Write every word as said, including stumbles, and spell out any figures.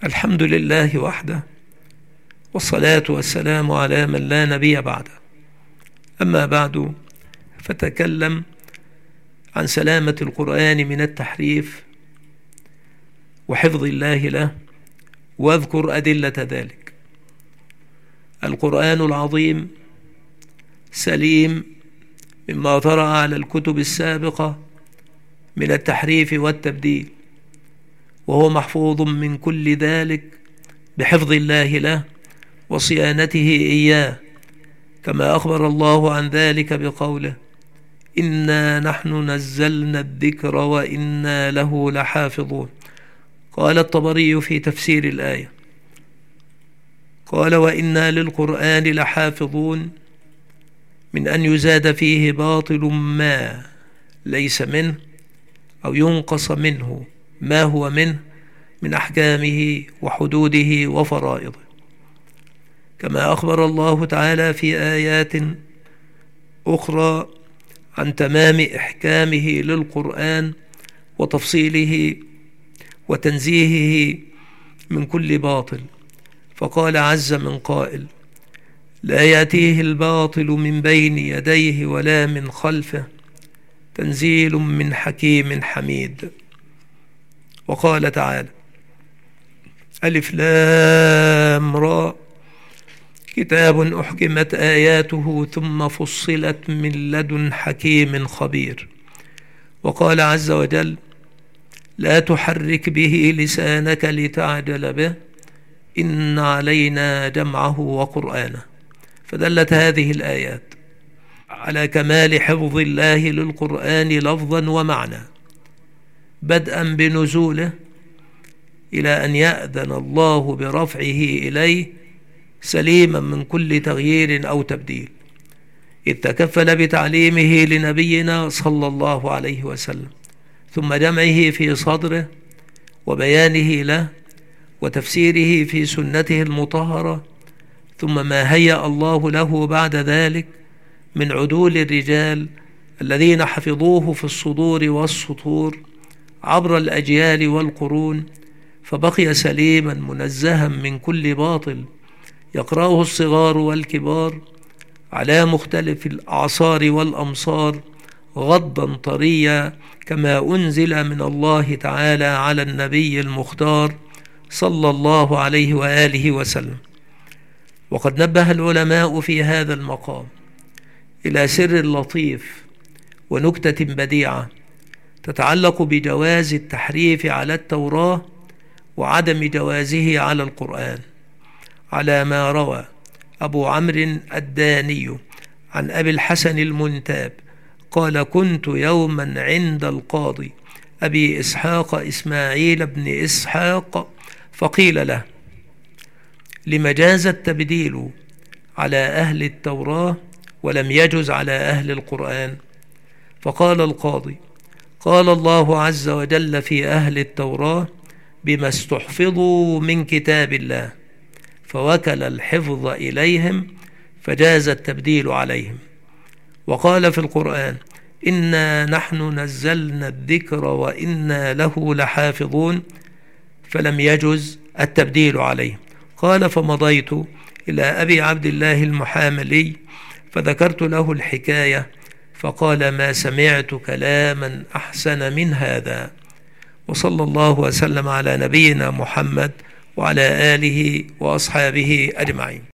الحمد لله وحده، والصلاة والسلام على من لا نبي بعده. أما بعد، فتكلم عن سلامة القرآن من التحريف وحفظ الله له، واذكر أدلة ذلك. القرآن العظيم سليم مما طرأ على الكتب السابقة من التحريف والتبديل، وهو محفوظ من كل ذلك بحفظ الله له وصيانته إياه، كما أخبر الله عن ذلك بقوله: إنا نحن نزلنا الذكر وإنا له لحافظون. قال الطبري في تفسير الآية، قال: وإنا للقرآن لحافظون، من أن يزاد فيه باطل ما ليس منه، أو ينقص منه ما هو منه من أحكامه وحدوده وفرائضه. كما أخبر الله تعالى في آيات أخرى عن تمام إحكامه للقرآن وتفصيله وتنزيهه من كل باطل، فقال عز من قائل: لا يأتيه الباطل من بين يديه ولا من خلفه، تنزيل من حكيم حميد. وقال تعالى: ألف لام را، كتاب أحكمت آياته ثم فصلت من لدن حكيم خبير. وقال عز وجل: لا تحرك به لسانك لتعجل به، إن علينا جمعه وقرآنه. فدلت هذه الآيات على كمال حفظ الله للقرآن لفظا ومعنى، بدءا بنزوله إلى أن يأذن الله برفعه إليه سليما من كل تغيير أو تبديل، إذ تكفل بتعليمه لنبينا صلى الله عليه وسلم، ثم جمعه في صدره وبيانه له وتفسيره في سنته المطهرة، ثم ما هيأ الله له بعد ذلك من عدول الرجال الذين حفظوه في الصدور والسطور عبر الأجيال والقرون، فبقي سليما منزها من كل باطل يقرأه الصغار والكبار على مختلف الأعصار والأمصار غضا طريا، كما أنزل من الله تعالى على النبي المختار صلى الله عليه وآله وسلم. وقد نبه العلماء في هذا المقام إلى سر لطيف ونكتة بديعة تتعلق بجواز التحريف على التوراة وعدم جوازه على القرآن، على ما روى أبو عمرو الداني عن أبي الحسن المنتاب قال: كنت يوما عند القاضي أبي إسحاق إسماعيل بن إسحاق، فقيل له: لم جاز التبديل على أهل التوراة ولم يجز على أهل القرآن؟ فقال القاضي: قال الله عز وجل في أهل التوراة: بما استحفظوا من كتاب الله، فوكل الحفظ إليهم فجاز التبديل عليهم. وقال في القرآن: إنا نحن نزلنا الذكر وإنا له لحافظون، فلم يجز التبديل عليهم. قال: فمضيت إلى أبي عبد الله المحاملي فذكرت له الحكاية، فقال: ما سمعت كلاما أحسن من هذا. وصلى الله وسلم على نبينا محمد وعلى آله وأصحابه أجمعين.